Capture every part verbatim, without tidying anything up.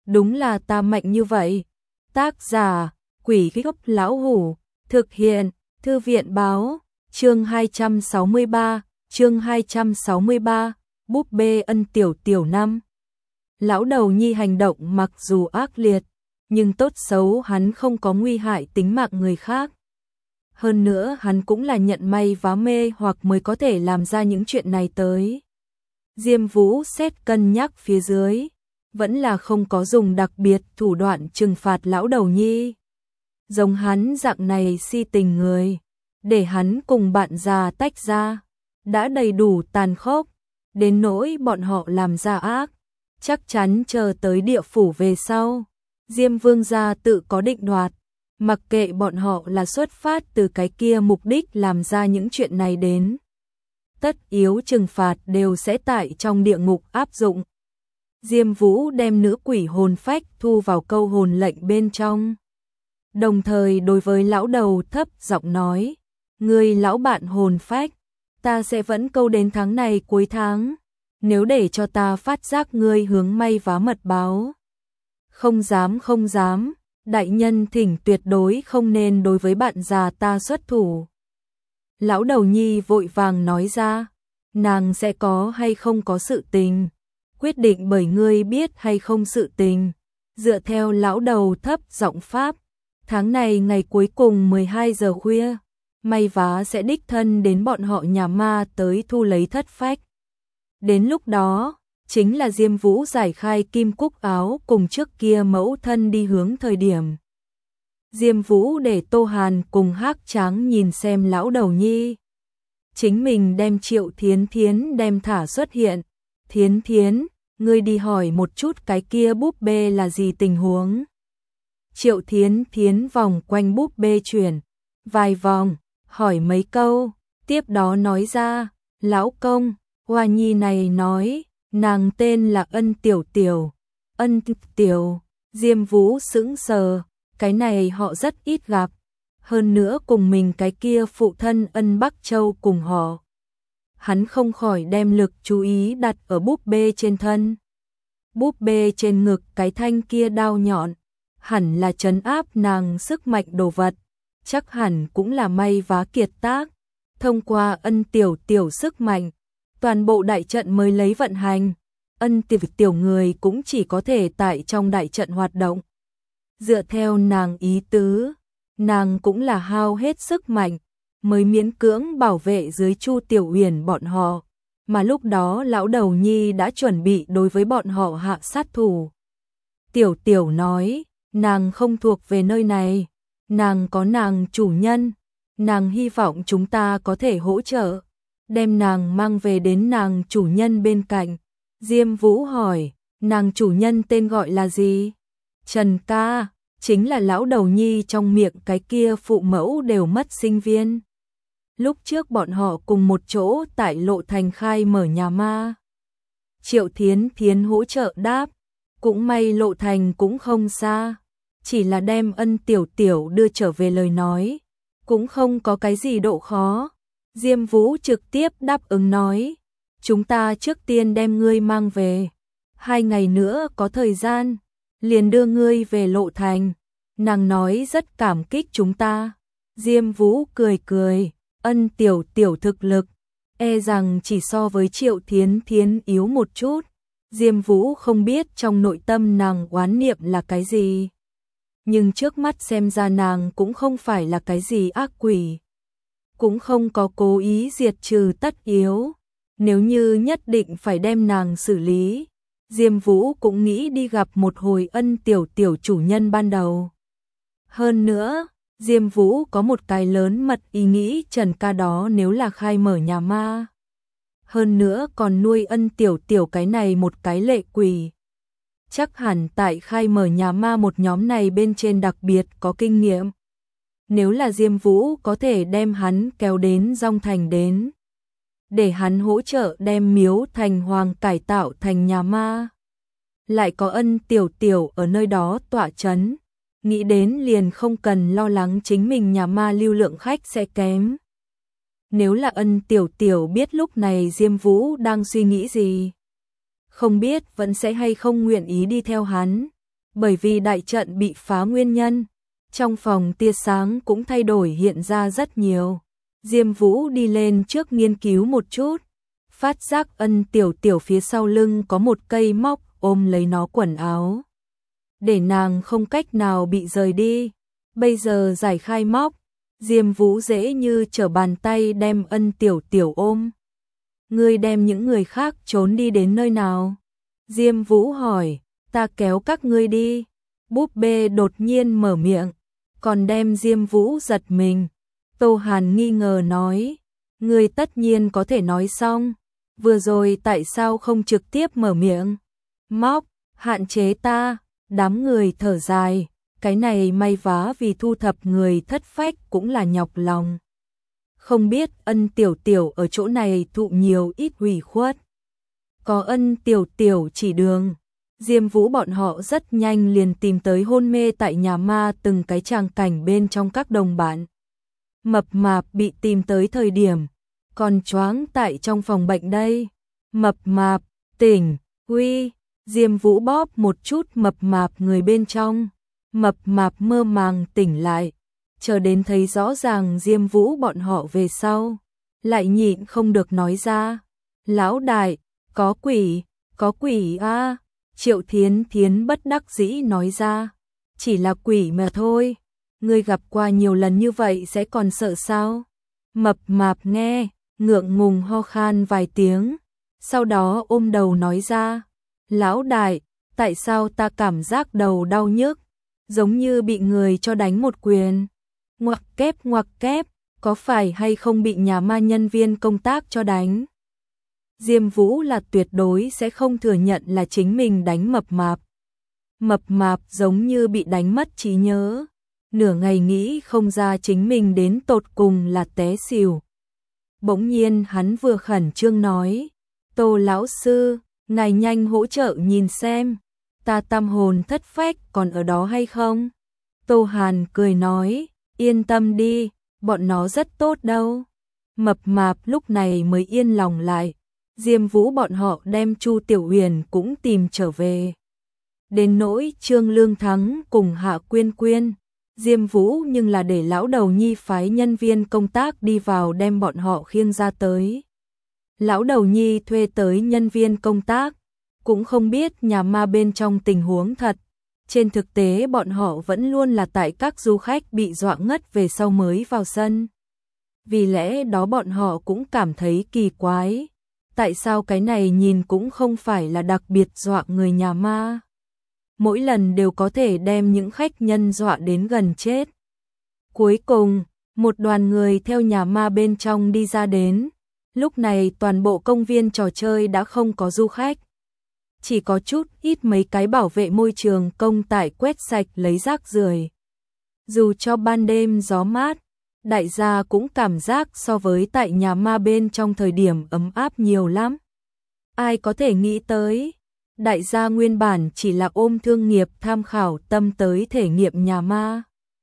đúng là ta mạnh như vậy. Tác giả, Quỷ Gốc Lão Hủ, thực hiện, Thư viện Báo, chương hai trăm sáu mươi ba, chương hai trăm sáu mươi ba, búp bê ân tiểu tiểu năm. Lão đầu nhi hành động mặc dù ác liệt, nhưng tốt xấu hắn không có nguy hại tính mạng người khác. Hơn nữa hắn cũng là nhận may vá mê hoặc mới có thể làm ra những chuyện này tới. Diêm Vũ xét cân nhắc phía dưới, vẫn là không có dùng đặc biệt thủ đoạn trừng phạt lão đầu nhi. Giống hắn dạng này si tình người, để hắn cùng bạn già tách ra, đã đầy đủ tàn khốc, đến nỗi bọn họ làm ra ác, chắc chắn chờ tới địa phủ về sau. Diêm Vương gia tự có định đoạt, mặc kệ bọn họ là xuất phát từ cái kia mục đích làm ra những chuyện này đến. Tất yếu trừng phạt đều sẽ tại trong địa ngục áp dụng. Diêm Vũ đem nữ quỷ hồn phách thu vào câu hồn lệnh bên trong. Đồng thời đối với lão đầu thấp giọng nói, ngươi lão bạn hồn phách, ta sẽ vẫn câu đến tháng này cuối tháng, nếu để cho ta phát giác ngươi hướng may vá mật báo. Không dám không dám, đại nhân thỉnh tuyệt đối không nên đối với bạn già ta xuất thủ. Lão đầu nhi vội vàng nói ra, nàng sẽ có hay không có sự tình, quyết định bởi ngươi biết hay không sự tình. Dựa theo lão đầu thấp giọng pháp, tháng này ngày cuối cùng mười hai giờ khuya, may vá sẽ đích thân đến bọn họ nhà ma tới thu lấy thất phách. Đến lúc đó, chính là Diêm Vũ giải khai kim cúc áo cùng trước kia mẫu thân đi hướng thời điểm. Diêm Vũ để Tô Hàn cùng Hắc Tráng nhìn xem lão đầu nhi. Chính mình đem Triệu Thiến Thiến đem thả xuất hiện. Thiến Thiến, ngươi đi hỏi một chút cái kia búp bê là gì tình huống. Triệu Thiến Thiến vòng quanh búp bê chuyển vài vòng, hỏi mấy câu, tiếp đó nói ra, lão công, Hoa Nhi này nói, nàng tên là Ân Tiểu Tiểu. Ân Tiểu, Diêm Vũ sững sờ, cái này họ rất ít gặp, hơn nữa cùng mình cái kia phụ thân Ân Bắc Châu cùng họ. Hắn không khỏi đem lực chú ý đặt ở búp bê trên thân. Búp bê trên ngực cái thanh kia đao nhọn, hẳn là trấn áp nàng sức mạnh đồ vật, chắc hẳn cũng là may vá kiệt tác. Thông qua Ân Tiểu Tiểu sức mạnh, toàn bộ đại trận mới lấy vận hành, Ân Tiểu Tiểu người cũng chỉ có thể tại trong đại trận hoạt động. Dựa theo nàng ý tứ, nàng cũng là hao hết sức mạnh, mới miễn cưỡng bảo vệ dưới Chu Tiểu Uyển bọn họ, mà lúc đó lão đầu nhi đã chuẩn bị đối với bọn họ hạ sát thủ. Tiểu Tiểu nói, nàng không thuộc về nơi này, nàng có nàng chủ nhân, nàng hy vọng chúng ta có thể hỗ trợ, đem nàng mang về đến nàng chủ nhân bên cạnh. Diêm Vũ hỏi, nàng chủ nhân tên gọi là gì? Trần ca, chính là lão đầu nhi trong miệng cái kia phụ mẫu đều mất sinh viên. Lúc trước bọn họ cùng một chỗ tại Lộ Thành khai mở nhà ma. Triệu Thiến Thiến hỗ trợ đáp, cũng may Lộ Thành cũng không xa, chỉ là đem Ân Tiểu Tiểu đưa trở về lời nói, cũng không có cái gì độ khó. Diêm Vũ trực tiếp đáp ứng nói, chúng ta trước tiên đem ngươi mang về, hai ngày nữa có thời gian, liền đưa ngươi về Lộ Thành. Nàng nói rất cảm kích chúng ta. Diêm Vũ cười cười, Ân Tiểu Tiểu thực lực, e rằng chỉ so với Triệu Thiến Thiến yếu một chút. Diêm Vũ không biết trong nội tâm nàng oán niệm là cái gì, nhưng trước mắt xem ra nàng cũng không phải là cái gì ác quỷ, cũng không có cố ý diệt trừ tất yếu. Nếu như nhất định phải đem nàng xử lý, Diêm Vũ cũng nghĩ đi gặp một hồi Ân Tiểu Tiểu chủ nhân ban đầu. Hơn nữa, Diêm Vũ có một cái lớn mật ý nghĩ Trần ca đó nếu là khai mở nhà ma. Hơn nữa còn nuôi Ân Tiểu Tiểu cái này một cái lệ quỷ. Chắc hẳn tại khai mở nhà ma một nhóm này bên trên đặc biệt có kinh nghiệm. Nếu là Diêm Vũ có thể đem hắn kéo đến Dong Thành đến, để hắn hỗ trợ đem Miếu Thành Hoàng cải tạo thành nhà ma. Lại có Ân Tiểu Tiểu ở nơi đó tọa chấn, nghĩ đến liền không cần lo lắng chính mình nhà ma lưu lượng khách sẽ kém. Nếu là Ân Tiểu Tiểu biết lúc này Diêm Vũ đang suy nghĩ gì, không biết vẫn sẽ hay không nguyện ý đi theo hắn. Bởi vì đại trận bị phá nguyên nhân, trong phòng tia sáng cũng thay đổi hiện ra rất nhiều. Diêm Vũ đi lên trước nghiên cứu một chút, phát giác Ân Tiểu Tiểu phía sau lưng có một cây móc ôm lấy nó quần áo, để nàng không cách nào bị rời đi. Bây giờ giải khai móc, Diêm Vũ dễ như trở bàn tay đem Ân Tiểu Tiểu ôm. Ngươi đem những người khác trốn đi đến nơi nào? Diêm Vũ hỏi. Ta kéo các ngươi đi. Búp bê đột nhiên mở miệng, còn đem Diêm Vũ giật mình. Tô Hàn nghi ngờ nói, ngươi tất nhiên có thể nói xong, vừa rồi tại sao không trực tiếp mở miệng? Móc, hạn chế ta. Đám người thở dài, cái này may vá vì thu thập người thất phách cũng là nhọc lòng. Không biết Ân Tiểu Tiểu ở chỗ này thụ nhiều ít ủy khuất. Có Ân Tiểu Tiểu chỉ đường, Diêm Vũ bọn họ rất nhanh liền tìm tới hôn mê tại nhà ma từng cái tràng cảnh bên trong các đồng bạn. Mập Mạp bị tìm tới thời điểm, còn choáng tại trong phòng bệnh đây. Mập Mạp, tỉnh, uy. Diêm Vũ bóp một chút Mập Mạp người bên trong. Mập Mạp mơ màng tỉnh lại, chờ đến thấy rõ ràng Diêm Vũ bọn họ về sau, lại nhịn không được nói ra. Lão đại, có quỷ, có quỷ a. À. Triệu Thiến Thiến bất đắc dĩ nói ra, chỉ là quỷ mà thôi, ngươi gặp qua nhiều lần như vậy sẽ còn sợ sao? Mập Mạp nghe, ngượng ngùng ho khan vài tiếng, sau đó ôm đầu nói ra, lão đại, tại sao ta cảm giác đầu đau nhức, giống như bị người cho đánh một quyền. Ngoặc kép ngoặc kép, có phải hay không bị nhà ma nhân viên công tác cho đánh? Diêm Vũ là tuyệt đối sẽ không thừa nhận là chính mình đánh Mập Mạp. Mập Mạp giống như bị đánh mất trí nhớ, nửa ngày nghĩ không ra chính mình đến tột cùng là té xỉu. Bỗng nhiên hắn vừa khẩn trương nói, Tô lão sư, ngài nhanh hỗ trợ nhìn xem, ta tâm hồn thất phách còn ở đó hay không? Tô Hàn cười nói, yên tâm đi, bọn nó rất tốt đâu. Mập Mạp lúc này mới yên lòng lại. Diêm Vũ bọn họ đem Chu Tiểu Huyền cũng tìm trở về. Đến nỗi Trương Lương Thắng cùng Hạ Quyên Quyên, Diêm Vũ nhưng là để lão đầu nhi phái nhân viên công tác đi vào đem bọn họ khiêng ra tới. Lão đầu nhi thuê tới nhân viên công tác, cũng không biết nhà ma bên trong tình huống thật. Trên thực tế bọn họ vẫn luôn là tại các du khách bị dọa ngất về sau mới vào sân. Vì lẽ đó bọn họ cũng cảm thấy kỳ quái. Tại sao cái này nhìn cũng không phải là đặc biệt dọa người nhà ma. Mỗi lần đều có thể đem những khách nhân dọa đến gần chết. Cuối cùng, một đoàn người theo nhà ma bên trong đi ra đến. Lúc này toàn bộ công viên trò chơi đã không có du khách. Chỉ có chút ít mấy cái bảo vệ môi trường công tại quét sạch lấy rác rưởi. Dù cho ban đêm gió mát, đại gia cũng cảm giác so với tại nhà ma bên trong thời điểm ấm áp nhiều lắm. Ai có thể nghĩ tới, đại gia nguyên bản chỉ là ôm thương nghiệp tham khảo tâm tới thể nghiệm nhà ma.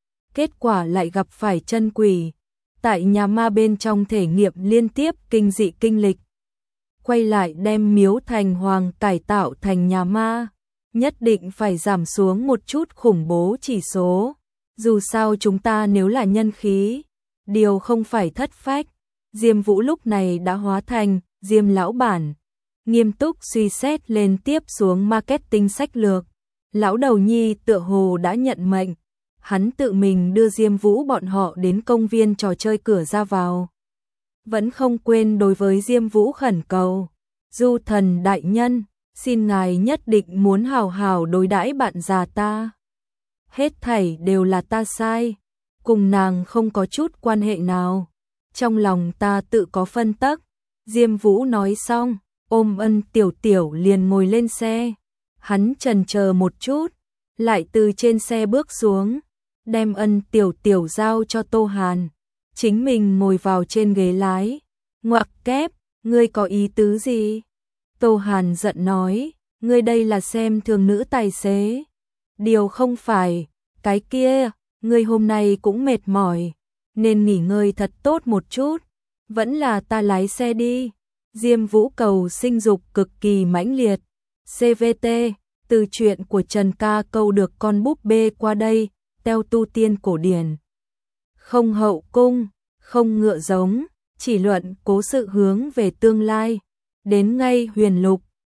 Kết quả lại gặp phải chân quỷ, tại nhà ma bên trong thể nghiệm liên tiếp kinh dị kinh lịch. Quay lại đem Miếu Thành Hoàng cải tạo thành nhà ma, nhất định phải giảm xuống một chút khủng bố chỉ số. Dù sao chúng ta nếu là nhân khí, điều không phải thất phách. Diêm Vũ lúc này đã hóa thành Diêm lão bản, nghiêm túc suy xét lên tiếp xuống marketing sách lược. Lão đầu nhi tựa hồ đã nhận mệnh, hắn tự mình đưa Diêm Vũ bọn họ đến công viên trò chơi cửa ra vào. Vẫn không quên đối với Diêm Vũ khẩn cầu, Du thần đại nhân, xin ngài nhất định muốn hào hào đối đãi bạn già ta. Hết thảy đều là ta sai, cùng nàng không có chút quan hệ nào. Trong lòng ta tự có phân tắc. Diêm Vũ nói xong, ôm Ân Tiểu Tiểu liền ngồi lên xe. Hắn chần chờ một chút, lại từ trên xe bước xuống, đem Ân Tiểu Tiểu giao cho Tô Hàn. Chính mình ngồi vào trên ghế lái. Ngoặc kép, ngươi có ý tứ gì? Tô Hàn giận nói, ngươi đây là xem thường nữ tài xế. Điều không phải, cái kia, ngươi hôm nay cũng mệt mỏi, nên nghỉ ngơi thật tốt một chút, vẫn là ta lái xe đi. Diêm Vũ cầu sinh dục cực kỳ mãnh liệt. xê vê tê, Từ chuyện của Trần Ca câu được con búp bê qua đây, theo tu tiên cổ điển. Không hậu cung, không ngựa giống, chỉ luận cố sự hướng về tương lai. Đến ngay huyền lục,